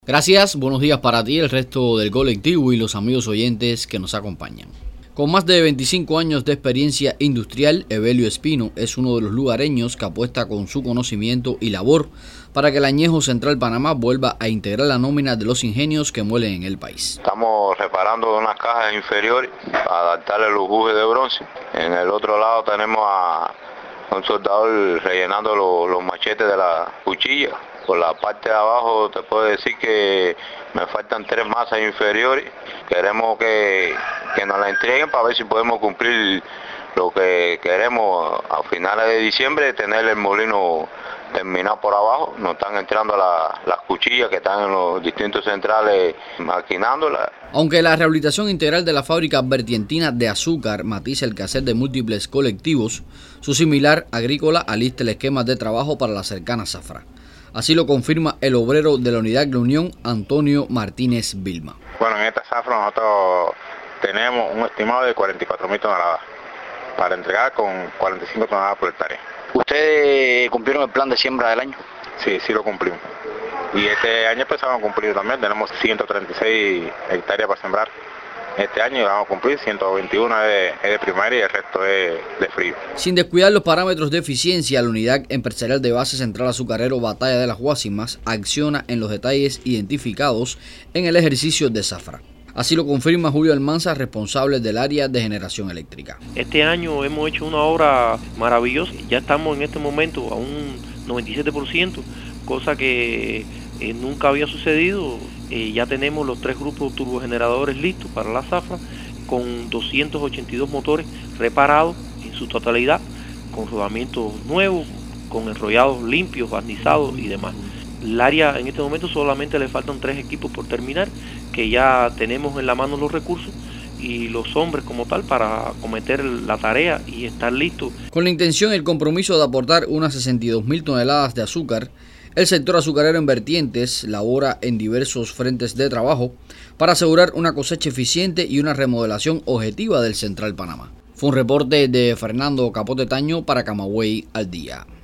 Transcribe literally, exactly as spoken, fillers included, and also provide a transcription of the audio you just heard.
Gracias, buenos días para ti, el resto del colectivo y los amigos oyentes que nos acompañan. Con más de veinticinco años de experiencia industrial, Evelio Espino es uno de los lugareños que apuesta con su conocimiento y labor para que el añejo Central Panamá vuelva a integrar la nómina de los ingenios que muelen en el país. Estamos reparando unas cajas inferiores para adaptarle los bujes de bronce. En el otro lado tenemos a un soldador rellenando los, los machetes de la cuchilla. Por la parte de abajo te puedo decir que me faltan tres masas inferiores. Queremos que, que nos la entreguen para ver si podemos cumplir lo que queremos a finales de diciembre, tener el molino terminado por abajo. Nos están entrando la, las cuchillas que están en los distintos centrales maquinándolas. Aunque la rehabilitación integral de la fábrica vertientina de azúcar matiza el quehacer de múltiples colectivos, su similar agrícola alista el esquema de trabajo para la cercana zafra. Así lo confirma el obrero de la unidad de la Unión, Antonio Martínez Vilma. Bueno, en esta zafra nosotros tenemos un estimado de cuarenta y cuatro mil toneladas para entregar con cuarenta y cinco toneladas por hectárea. ¿Ustedes cumplieron el plan de siembra del año? Sí, sí lo cumplimos. Y este año empezamos a cumplir también, tenemos ciento treinta y seis hectáreas para sembrar. Este año vamos a cumplir ciento veintiuno es de, es de primaria y el resto es de frío. Sin descuidar los parámetros de eficiencia, la unidad empresarial de base central azucarero Batalla de las Guasimas acciona en los detalles identificados en el ejercicio de zafra. Así lo confirma Julio Almanza, responsable del área de generación eléctrica. Este año hemos hecho una obra maravillosa. Ya estamos en este momento a un noventa y siete por ciento, cosa que eh, nunca había sucedido. Eh, ya tenemos los tres grupos turbogeneradores listos para la zafra, con doscientos ochenta y dos motores reparados en su totalidad, con rodamientos nuevos, con enrollados limpios, barnizados y demás. El área en este momento solamente le faltan tres equipos por terminar, que ya tenemos en la mano los recursos y los hombres como tal para acometer la tarea y estar listos. Con la intención y el compromiso de aportar unas sesenta y dos mil toneladas de azúcar, el sector azucarero en vertientes labora en diversos frentes de trabajo para asegurar una cosecha eficiente y una remodelación objetiva del Central Panamá. Fue un reporte de Fernando Capote Taño para Camagüey al Día.